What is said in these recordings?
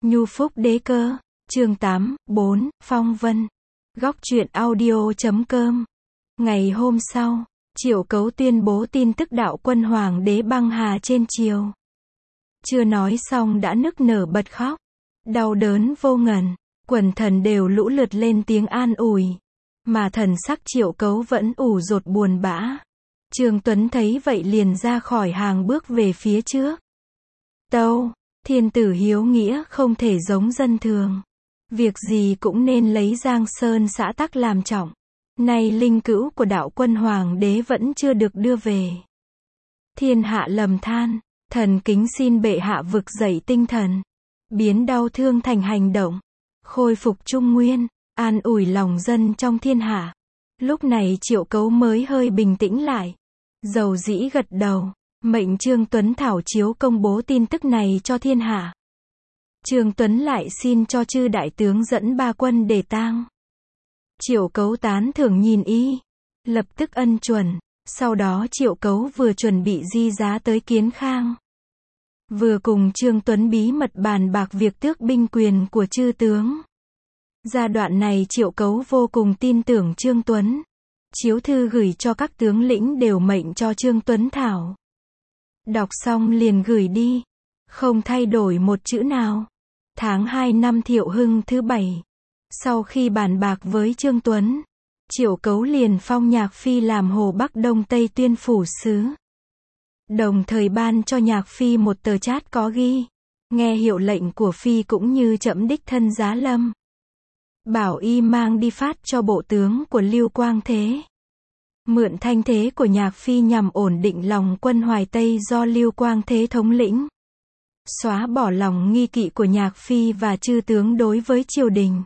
Nhu Phúc Đế Cơ, chương 8, 4, Phong Vân. Góc truyện audio.com. Ngày hôm sau, Triệu Cấu tuyên bố tin tức đạo quân Hoàng đế băng hà trên triều. Chưa nói xong đã nức nở bật khóc. Đau đớn vô ngần, quần thần đều lũ lượt lên tiếng an ủi. Mà thần sắc Triệu Cấu vẫn ủ rột buồn bã. Trương Tuấn thấy vậy liền ra khỏi hàng bước về phía trước. Tâu, thiên tử hiếu nghĩa không thể giống dân thường. Việc gì cũng nên lấy Giang Sơn xã tắc làm trọng. Nay linh cữu của đạo quân Hoàng đế vẫn chưa được đưa về. Thiên hạ lầm than, thần kính xin bệ hạ vực dậy tinh thần. Biến đau thương thành hành động. Khôi phục trung nguyên, an ủi lòng dân trong thiên hạ. Lúc này Triệu Cấu mới hơi bình tĩnh lại. Dầu dĩ gật đầu, mệnh Trương Tuấn thảo chiếu công bố tin tức này cho thiên hạ. Trương Tuấn lại xin cho chư đại tướng dẫn 3 quân để tang. Triệu Cấu tán thưởng nhìn y, lập tức ân chuẩn. Sau đó Triệu Cấu vừa chuẩn bị di giá tới Kiến Khang, vừa cùng Trương Tuấn bí mật bàn bạc việc tước binh quyền của chư tướng. Giai đoạn này Triệu Cấu vô cùng tin tưởng Trương Tuấn. Chiếu thư gửi cho các tướng lĩnh đều mệnh cho Trương Tuấn thảo. Đọc xong liền gửi đi, không thay đổi một chữ nào. Tháng 2 năm Thiệu Hưng thứ 7, sau khi bàn bạc với Trương Tuấn, Triệu Cấu liền phong Nhạc Phi làm Hồ Bắc Đông Tây Tuyên phủ sứ. Đồng thời ban cho Nhạc Phi một tờ chát có ghi, nghe hiệu lệnh của Phi cũng như trẫm đích thân giá lâm. Bảo y mang đi phát cho bộ tướng của Lưu Quang Thế. Mượn thanh thế của Nhạc Phi nhằm ổn định lòng quân Hoài Tây do Lưu Quang Thế thống lĩnh. Xóa bỏ lòng nghi kỵ của Nhạc Phi và chư tướng đối với triều đình.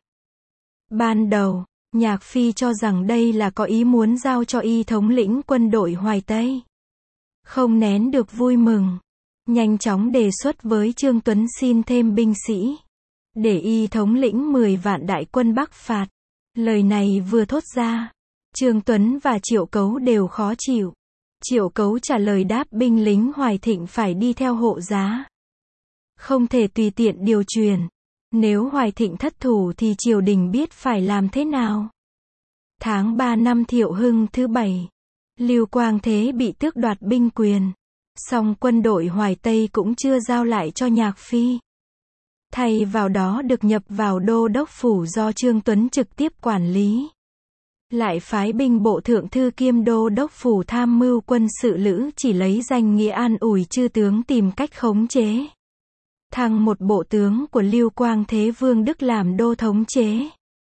Ban đầu, Nhạc Phi cho rằng đây là có ý muốn giao cho y thống lĩnh quân đội Hoài Tây. Không nén được vui mừng, nhanh chóng đề xuất với Trương Tuấn xin thêm binh sĩ, để y thống lĩnh 10 vạn đại quân Bắc phạt. Lời này vừa thốt ra, Trương Tuấn và Triệu Cấu đều khó chịu. Triệu Cấu trả lời đáp binh lính Hoài Thịnh phải đi theo hộ giá, không thể tùy tiện điều chuyển. Nếu Hoài Thịnh thất thủ thì triều đình biết phải làm thế nào. Tháng 3 năm Thiệu Hưng thứ 7, Lưu Quang Thế bị tước đoạt binh quyền. Song quân đội Hoài Tây cũng chưa giao lại cho Nhạc Phi. Thay vào đó được nhập vào đô đốc phủ do Trương Tuấn trực tiếp quản lý. Lại phái binh bộ thượng thư kiêm đô đốc phủ tham mưu quân sự lữ chỉ lấy danh nghĩa an ủi chư tướng tìm cách khống chế. Thăng một bộ tướng của Lưu Quang Thế Vương Đức làm đô thống chế.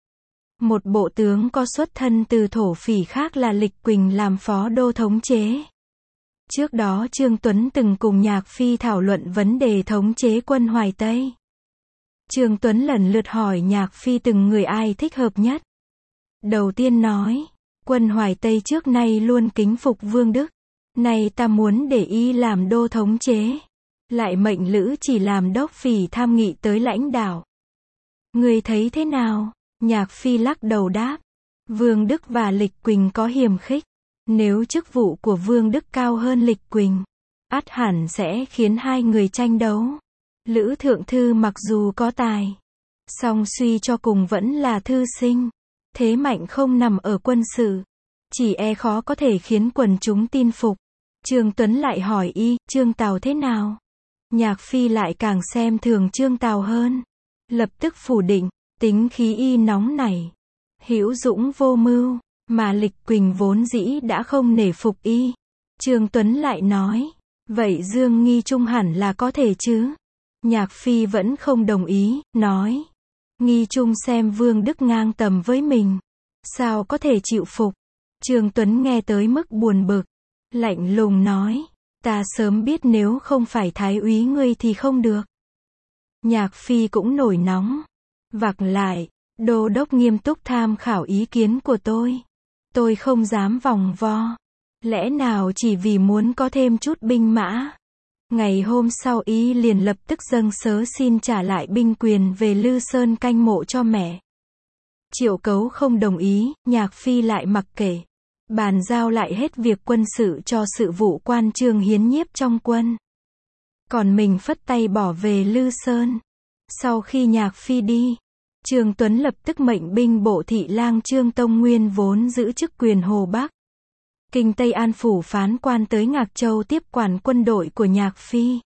Một bộ tướng có xuất thân từ thổ phỉ khác là Lịch Quỳnh làm phó đô thống chế. Trước đó Trương Tuấn từng cùng Nhạc Phi thảo luận vấn đề thống chế quân Hoài Tây. Trương Tuấn lần lượt hỏi Nhạc Phi từng người ai thích hợp nhất. Đầu tiên nói, quân Hoài Tây trước nay luôn kính phục Vương Đức. Nay ta muốn để y làm đô thống chế. Lại mệnh lữ chỉ làm đốc phỉ tham nghị tới lãnh đạo. Người thấy thế nào? Nhạc Phi lắc đầu đáp. Vương Đức và Lịch Quỳnh có hiềm khích. Nếu chức vụ của Vương Đức cao hơn Lịch Quỳnh, ắt hẳn sẽ khiến hai người tranh đấu. Lữ thượng thư mặc dù có tài, song suy cho cùng vẫn là thư sinh. Thế mạnh không nằm ở quân sự, chỉ e khó có thể khiến quần chúng tin phục. Trương Tuấn lại hỏi y, Trương Tào thế nào? Nhạc Phi lại càng xem thường Trương Tào hơn. Lập tức phủ định, tính khí y nóng nảy, hữu dũng vô mưu, mà Lịch Quỳnh vốn dĩ đã không nể phục y. Trương Tuấn lại nói, vậy Dương Nghi Trung hẳn là có thể chứ? Nhạc Phi vẫn không đồng ý, nói, Nghi Trung xem Vương Đức ngang tầm với mình, sao có thể chịu phục? Trương Tuấn nghe tới mức buồn bực, lạnh lùng nói, ta sớm biết nếu không phải thái úy ngươi thì không được. Nhạc Phi cũng nổi nóng, vặc lại, đô đốc nghiêm túc tham khảo ý kiến của tôi không dám vòng vo. Lẽ nào chỉ vì muốn có thêm chút binh mã? Ngày hôm sau y liền lập tức dâng sớ xin trả lại binh quyền về Lư Sơn canh mộ cho mẹ. Triệu Cấu không đồng ý, Nhạc Phi lại mặc kệ. Bàn giao lại hết việc quân sự cho sự vụ quan Trương Hiến Nhiếp trong quân. Còn mình phất tay bỏ về Lư Sơn. Sau khi Nhạc Phi đi, Trương Tuấn lập tức mệnh binh bộ thị lang Trương Tông Nguyên vốn giữ chức quyền Hồ Bắc, Kinh Tây An phủ phán quan tới Ngạc Châu tiếp quản quân đội của Nhạc Phi.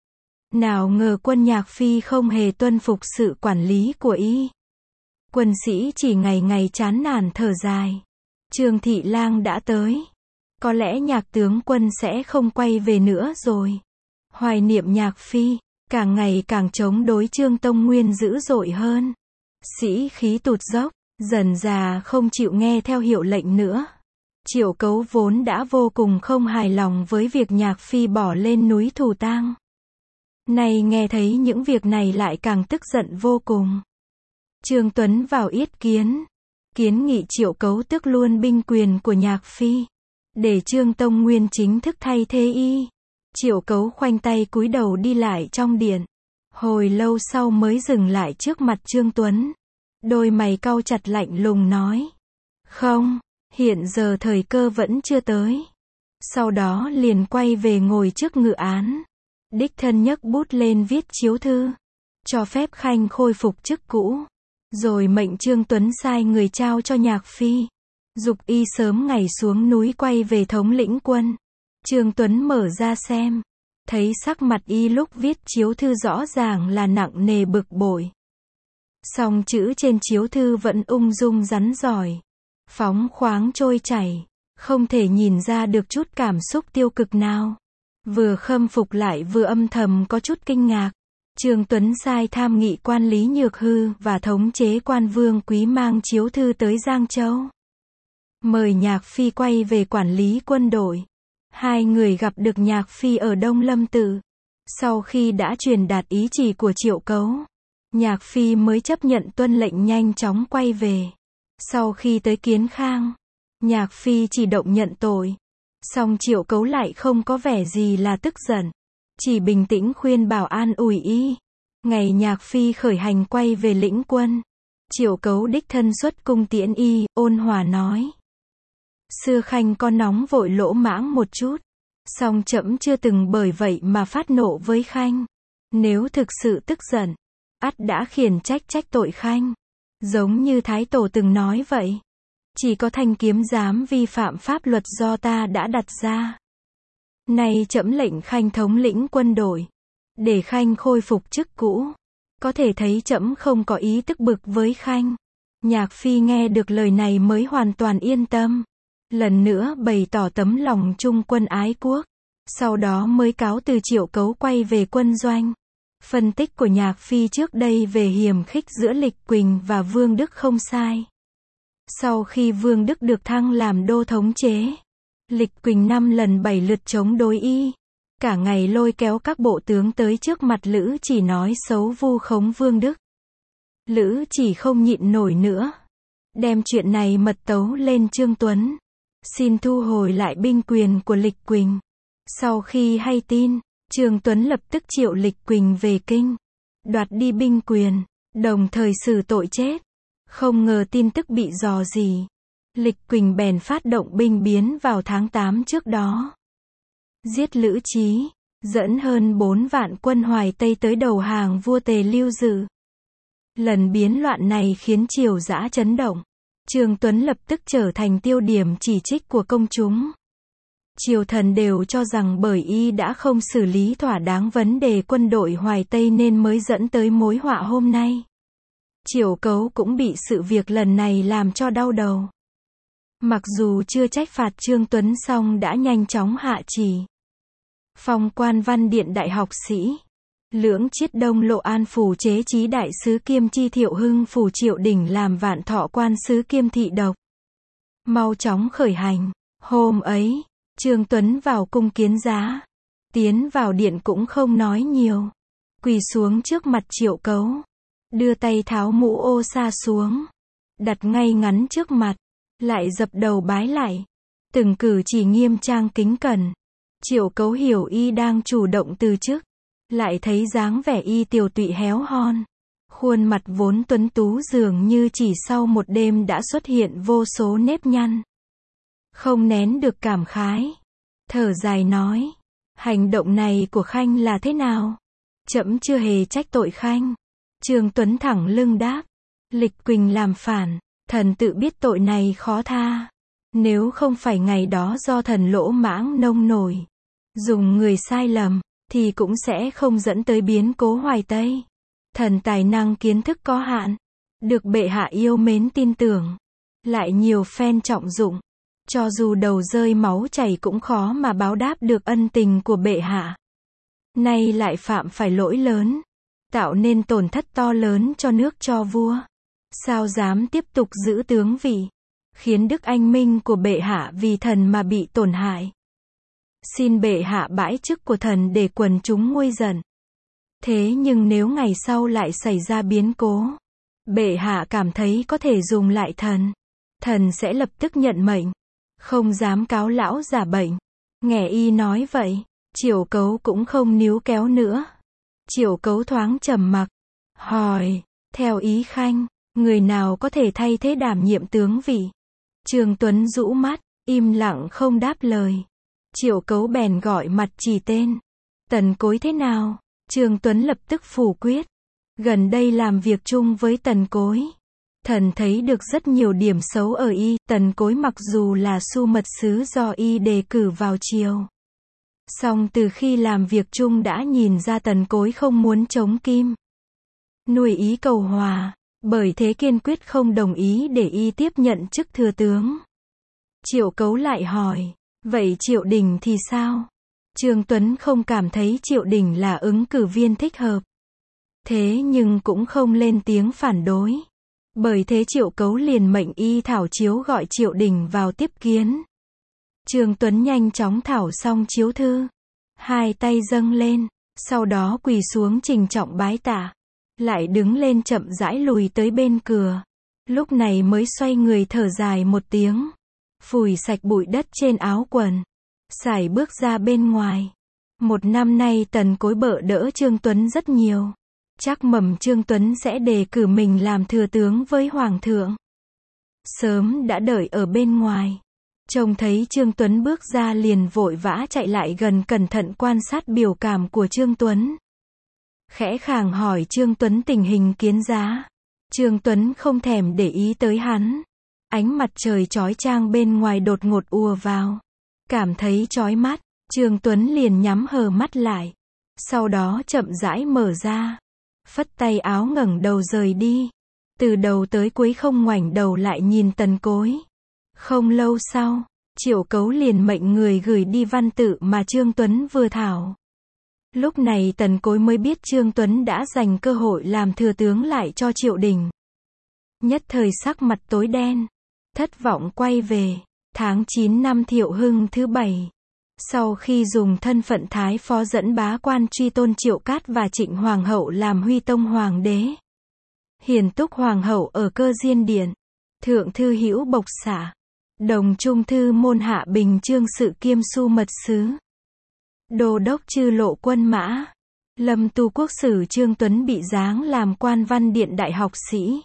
Nào ngờ quân Nhạc Phi không hề tuân phục sự quản lý của y. Quân sĩ chỉ ngày ngày chán nản thở dài. Trương Thị Lang đã tới. Có lẽ Nhạc tướng quân sẽ không quay về nữa rồi. Hoài niệm Nhạc Phi, càng ngày càng chống đối Trương Tông Nguyên dữ dội hơn. Sĩ khí tụt dốc, dần dà không chịu nghe theo hiệu lệnh nữa. Triệu Cấu vốn đã vô cùng không hài lòng với việc Nhạc Phi bỏ lên núi Thù Tang. Nay nghe thấy những việc này lại càng tức giận vô cùng. Trương Tuấn vào yết kiến, kiến nghị Triệu Cấu tước luôn binh quyền của Nhạc Phi, để Trương Tông Nguyên chính thức thay thế y. Triệu Cấu khoanh tay cúi đầu đi lại trong điện. Hồi lâu sau mới dừng lại trước mặt Trương Tuấn. Đôi mày cau chặt lạnh lùng nói. Không, hiện giờ thời cơ vẫn chưa tới. Sau đó liền quay về ngồi trước ngự án. Đích thân nhấc bút lên viết chiếu thư, cho phép Khanh khôi phục chức cũ. Rồi mệnh Trương Tuấn sai người trao cho Nhạc Phi, giục y sớm ngày xuống núi quay về thống lĩnh quân. Trương Tuấn mở ra xem, thấy sắc mặt y lúc viết chiếu thư rõ ràng là nặng nề bực bội. Song chữ trên chiếu thư vẫn ung dung rắn rỏi, phóng khoáng trôi chảy, không thể nhìn ra được chút cảm xúc tiêu cực nào. Vừa khâm phục lại vừa âm thầm có chút kinh ngạc. Trương Tuấn sai tham nghị quan Lý Nhược Hư và thống chế quan Vương Quý mang chiếu thư tới Giang Châu, mời Nhạc Phi quay về quản lý quân đội. Hai người gặp được Nhạc Phi ở Đông Lâm Tự. Sau khi đã truyền đạt ý chỉ của Triệu Cấu, Nhạc Phi mới chấp nhận tuân lệnh nhanh chóng quay về. Sau khi tới Kiến Khang, Nhạc Phi chỉ động nhận tội. Song Triệu Cấu lại không có vẻ gì là tức giận, chỉ bình tĩnh khuyên bảo an ủi y. Ngày Nhạc Phi khởi hành quay về lĩnh quân, Triệu Cấu đích thân xuất cung tiễn y, ôn hòa nói. Xưa Khanh có nóng vội lỗ mãng một chút, song trẫm chưa từng bởi vậy mà phát nộ với Khanh. Nếu thực sự tức giận, ắt đã khiển trách tội Khanh. Giống như Thái Tổ từng nói vậy. Chỉ có thanh kiếm dám vi phạm pháp luật do ta đã đặt ra. Nay trẫm lệnh Khanh thống lĩnh quân đội, để Khanh khôi phục chức cũ. Có thể thấy trẫm không có ý tức bực với Khanh. Nhạc Phi nghe được lời này mới hoàn toàn yên tâm. Lần nữa bày tỏ tấm lòng trung quân ái quốc. Sau đó mới cáo từ Triệu Cấu quay về quân doanh. Phân tích của Nhạc Phi trước đây về hiềm khích giữa Lịch Quỳnh và Vương Đức không sai. Sau khi Vương Đức được thăng làm đô thống chế, Lịch Quỳnh 5 lần 7 lượt chống đối y. Cả ngày lôi kéo các bộ tướng tới trước mặt Lữ Chỉ nói xấu vu khống Vương Đức. Lữ Chỉ không nhịn nổi nữa, đem chuyện này mật tấu lên Trương Tuấn, xin thu hồi lại binh quyền của Lịch Quỳnh. Sau khi hay tin, Trương Tuấn lập tức triệu Lịch Quỳnh về kinh, đoạt đi binh quyền, đồng thời xử tội chết. Không ngờ tin tức bị rò rỉ, Lịch Quỳnh bèn phát động binh biến vào tháng 8 trước đó. Giết Lữ Chí, dẫn hơn 4 vạn quân Hoài Tây tới đầu hàng vua Tề Lưu Dự. Lần biến loạn này khiến triều dã chấn động. Trương Tuấn lập tức trở thành tiêu điểm chỉ trích của công chúng. Triều thần đều cho rằng bởi y đã không xử lý thỏa đáng vấn đề quân đội Hoài Tây nên mới dẫn tới mối họa hôm nay. Triệu Cấu cũng bị sự việc lần này làm cho đau đầu. Mặc dù chưa trách phạt Trương Tuấn song đã nhanh chóng hạ chỉ. Phong quan văn điện đại học sĩ. Lưỡng Chiết Đông Lộ An phủ chế chí đại sứ kiêm chi Thiệu Hưng phủ Triệu Đỉnh làm Vạn Thọ quan sứ kiêm thị độc. Mau chóng khởi hành. Hôm ấy, Trương Tuấn vào cung kiến giá. Tiến vào điện cũng không nói nhiều. Quỳ xuống trước mặt Triệu Cấu. Đưa tay tháo mũ ô sa xuống. Đặt ngay ngắn trước mặt. Lại dập đầu bái lại. Từng cử chỉ nghiêm trang kính cẩn. Triệu Cấu hiểu y đang chủ động từ chức. Lại thấy dáng vẻ y tiều tụy héo hon. Khuôn mặt vốn tuấn tú dường như chỉ sau một đêm đã xuất hiện vô số nếp nhăn. Không nén được cảm khái. Thở dài nói. Hành động này của Khanh là thế nào? Trẫm chưa hề trách tội Khanh. Trương Tuấn thẳng lưng đáp. Lịch Quỳnh làm phản, thần tự biết tội này khó tha. Nếu không phải ngày đó do thần lỗ mãng nông nổi, dùng người sai lầm, thì cũng sẽ không dẫn tới biến cố Hoài Tây. Thần tài năng kiến thức có hạn, được bệ hạ yêu mến tin tưởng, lại nhiều phen trọng dụng. Cho dù đầu rơi máu chảy cũng khó mà báo đáp được ân tình của bệ hạ. Nay lại phạm phải lỗi lớn, tạo nên tổn thất to lớn cho nước cho vua. Sao dám tiếp tục giữ tướng vị, khiến đức anh minh của bệ hạ vì thần mà bị tổn hại. Xin bệ hạ bãi chức của thần để quần chúng nguôi giận. Thế nhưng nếu ngày sau lại xảy ra biến cố, bệ hạ cảm thấy có thể dùng lại thần, thần sẽ lập tức nhận mệnh, không dám cáo lão giả bệnh. Nghe y nói vậy, Triệu Cấu cũng không níu kéo nữa. Triệu Cấu thoáng trầm mặc, hỏi, theo ý khanh, người nào có thể thay thế đảm nhiệm tướng vị? Trương Tuấn rũ mắt, im lặng không đáp lời. Triệu Cấu bèn gọi mặt chỉ tên. Tần Cối thế nào? Trương Tuấn lập tức phủ quyết. Gần đây làm việc chung với Tần Cối, thần thấy được rất nhiều điểm xấu ở y. Tần Cối mặc dù là su mật sứ do y đề cử vào triều, song từ khi làm việc chung đã nhìn ra Tần Cối không muốn chống Kim, nuôi ý cầu hòa, bởi thế kiên quyết không đồng ý để y tiếp nhận chức thừa tướng. Triệu Cấu lại hỏi, vậy Triệu Đình thì sao? Trương Tuấn không cảm thấy Triệu Đình là ứng cử viên thích hợp, thế nhưng cũng không lên tiếng phản đối. Bởi thế Triệu Cấu liền mệnh y thảo chiếu gọi Triệu Đình vào tiếp kiến. Trương Tuấn nhanh chóng thảo xong chiếu thư, hai tay dâng lên, sau đó quỳ xuống trình trọng bái tạ, lại đứng lên chậm rãi lùi tới bên cửa. Lúc này mới xoay người thở dài một tiếng, phủi sạch bụi đất trên áo quần, sải bước ra bên ngoài. Một năm nay Tần Cối bợ đỡ Trương Tuấn rất nhiều, chắc mầm Trương Tuấn sẽ đề cử mình làm thừa tướng với Hoàng thượng. Sớm đã đợi ở bên ngoài, trông thấy Trương Tuấn bước ra liền vội vã chạy lại gần cẩn thận quan sát biểu cảm của Trương Tuấn. Khẽ khàng hỏi Trương Tuấn tình hình kiến giá. Trương Tuấn không thèm để ý tới hắn. Ánh mặt trời chói chang bên ngoài đột ngột ùa vào, cảm thấy chói mắt, Trương Tuấn liền nhắm hờ mắt lại, sau đó chậm rãi mở ra, phất tay áo ngẩng đầu rời đi. Từ đầu tới cuối không ngoảnh đầu lại nhìn Tần Cối. Không lâu sau, Triệu Cấu liền mệnh người gửi đi văn tự mà Trương Tuấn vừa thảo. Lúc này Tần Cối mới biết Trương Tuấn đã dành cơ hội làm thừa tướng lại cho Triệu Đình. Nhất thời sắc mặt tối đen, thất vọng quay về. Tháng 9 năm Thiệu Hưng thứ 7, sau khi dùng thân phận thái phó dẫn bá quan truy tôn Triệu Cát và Trịnh Hoàng hậu làm Huy Tông Hoàng đế, Hiền Túc Hoàng hậu ở Cơ Diên Điện, Thượng thư Hữu Bộc Xả, Đồng Trung thư môn Hạ Bình Chương sự kiêm su mật sứ, Đô đốc Chư Lộ Quân Mã, Lâm Tu Quốc sử Trương Tuấn bị giáng làm quan văn điện đại học sĩ,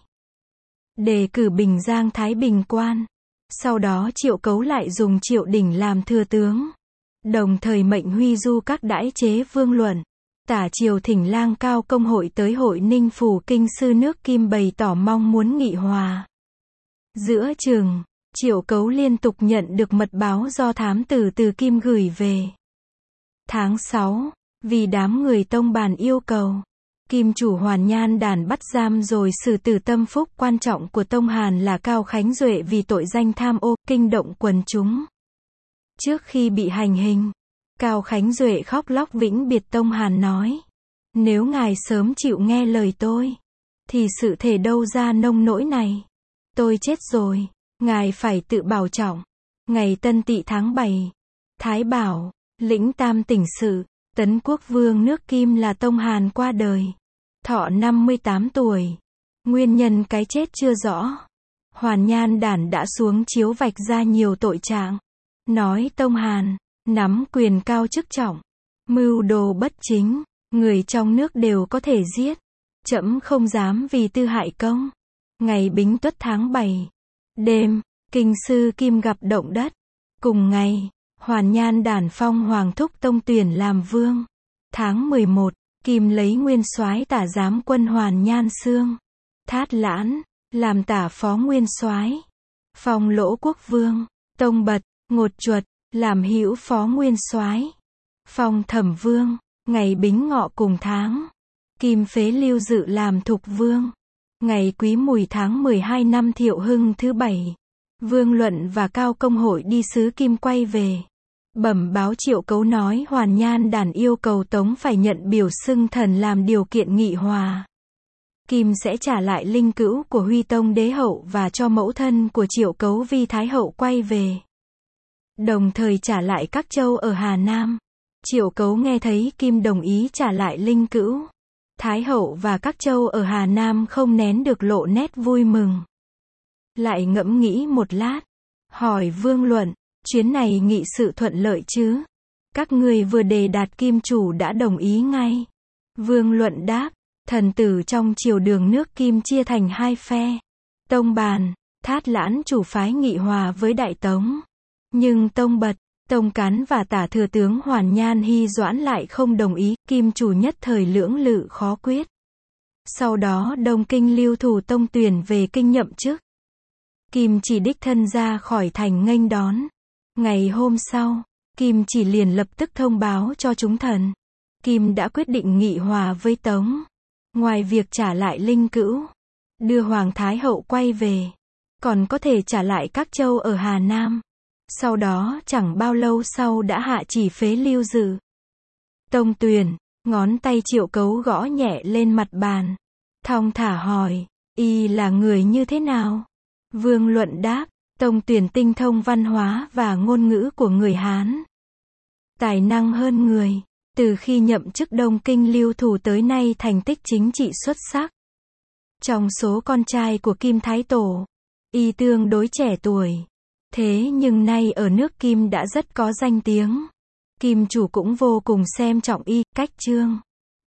đề cử Bình Giang Thái Bình quan. Sau đó Triệu Cấu lại dùng Triệu Đình làm thừa tướng, đồng thời mệnh Huy Du các đãi chế vương luận, tả triều thỉnh Lang Cao công hội tới hội Ninh Phủ kinh sư nước Kim bày tỏ mong muốn nghị hòa. Giữa chừng, Triệu Cấu liên tục nhận được mật báo do thám tử từ Kim gửi về. Tháng 6, vì đám người tông bàn yêu cầu, Kim chủ Hoàn Nhan Đàn bắt giam rồi xử tử tâm phúc quan trọng của Tông Hàn là Cao Khánh Duệ vì tội danh tham ô, kinh động quần chúng. Trước khi bị hành hình, Cao Khánh Duệ khóc lóc vĩnh biệt Tông Hàn nói, nếu ngài sớm chịu nghe lời tôi, thì sự thể đâu ra nông nỗi này. Tôi chết rồi, ngài phải tự bảo trọng. Ngày Tân Tỵ tháng 7, Thái Bảo, lĩnh Tam Tỉnh sự, Tấn Quốc vương nước Kim là Tông Hàn qua đời, thọ 58 tuổi. Nguyên nhân cái chết chưa rõ. Hoàn Nhan Đản đã xuống chiếu vạch ra nhiều tội trạng, nói Tông Hàn nắm quyền cao chức trọng, mưu đồ bất chính, người trong nước đều có thể giết, trẫm không dám vì tư hại công. Ngày Bính Tuất tháng 7, đêm, kinh sư Kim gặp động đất. Cùng ngày, Hoàn Nhan Đản phong Hoàng Thúc Tông Tuyển làm vương. Tháng 11, Kim lấy nguyên soái tả giám quân Hoàn Nhan Xương, Thát Lãn, làm tả phó nguyên soái, phong Lỗ Quốc Vương, Tông Bật, Ngột Chuột, làm hữu phó nguyên soái, phong Thẩm Vương, ngày Bính Ngọ cùng tháng. Kim phế Lưu Dự làm thục vương. Ngày Quý Mùi tháng 12 năm Thiệu Hưng thứ 7. Vương Luận và Cao Công Hội đi sứ Kim quay về. Bẩm báo Triệu Cấu nói Hoàn Nhan Đản yêu cầu Tống phải nhận biểu xưng thần làm điều kiện nghị hòa. Kim sẽ trả lại linh cữu của Huy Tông Đế Hậu và cho mẫu thân của Triệu Cấu Vi Thái Hậu quay về. Đồng thời trả lại các châu ở Hà Nam. Triệu Cấu nghe thấy Kim đồng ý trả lại linh cữu. Thái Hậu và các châu ở Hà Nam không nén được lộ nét vui mừng. Lại ngẫm nghĩ một lát. Hỏi Vương Luận, chuyến này nghị sự thuận lợi chứ? Các người vừa đề đạt Kim chủ đã đồng ý ngay. Vương Luận đáp, thần tử trong triều đường nước Kim chia thành hai phe. Tông Bàn, Thát Lãn chủ phái nghị hòa với Đại Tống. Nhưng Tông Bật, Tông Cán và tả thừa tướng Hoàn Nhan Hy Doãn lại không đồng ý, Kim chủ nhất thời lưỡng lự khó quyết. Sau đó Đông Kinh lưu thủ Tông Tuyển về kinh nhậm chức. Kim chỉ đích thân ra khỏi thành nghênh đón. Ngày hôm sau, Kim chỉ liền lập tức thông báo cho chúng thần. Kim đã quyết định nghị hòa với Tống. Ngoài việc trả lại linh cữu, đưa Hoàng Thái Hậu quay về, còn có thể trả lại các châu ở Hà Nam. Sau đó chẳng bao lâu sau đã hạ chỉ phế Lưu Dự. Tông Tuyển, ngón tay Triệu Cấu gõ nhẹ lên mặt bàn. Thong thả hỏi, y là người như thế nào? Vương Luận đáp, Tông Tuyển tinh thông văn hóa và ngôn ngữ của người Hán. Tài năng hơn người, từ khi nhậm chức Đông Kinh lưu thủ tới nay thành tích chính trị xuất sắc. Trong số con trai của Kim Thái Tổ, y tương đối trẻ tuổi. Thế nhưng nay ở nước Kim đã rất có danh tiếng. Kim chủ cũng vô cùng xem trọng y, cách chương.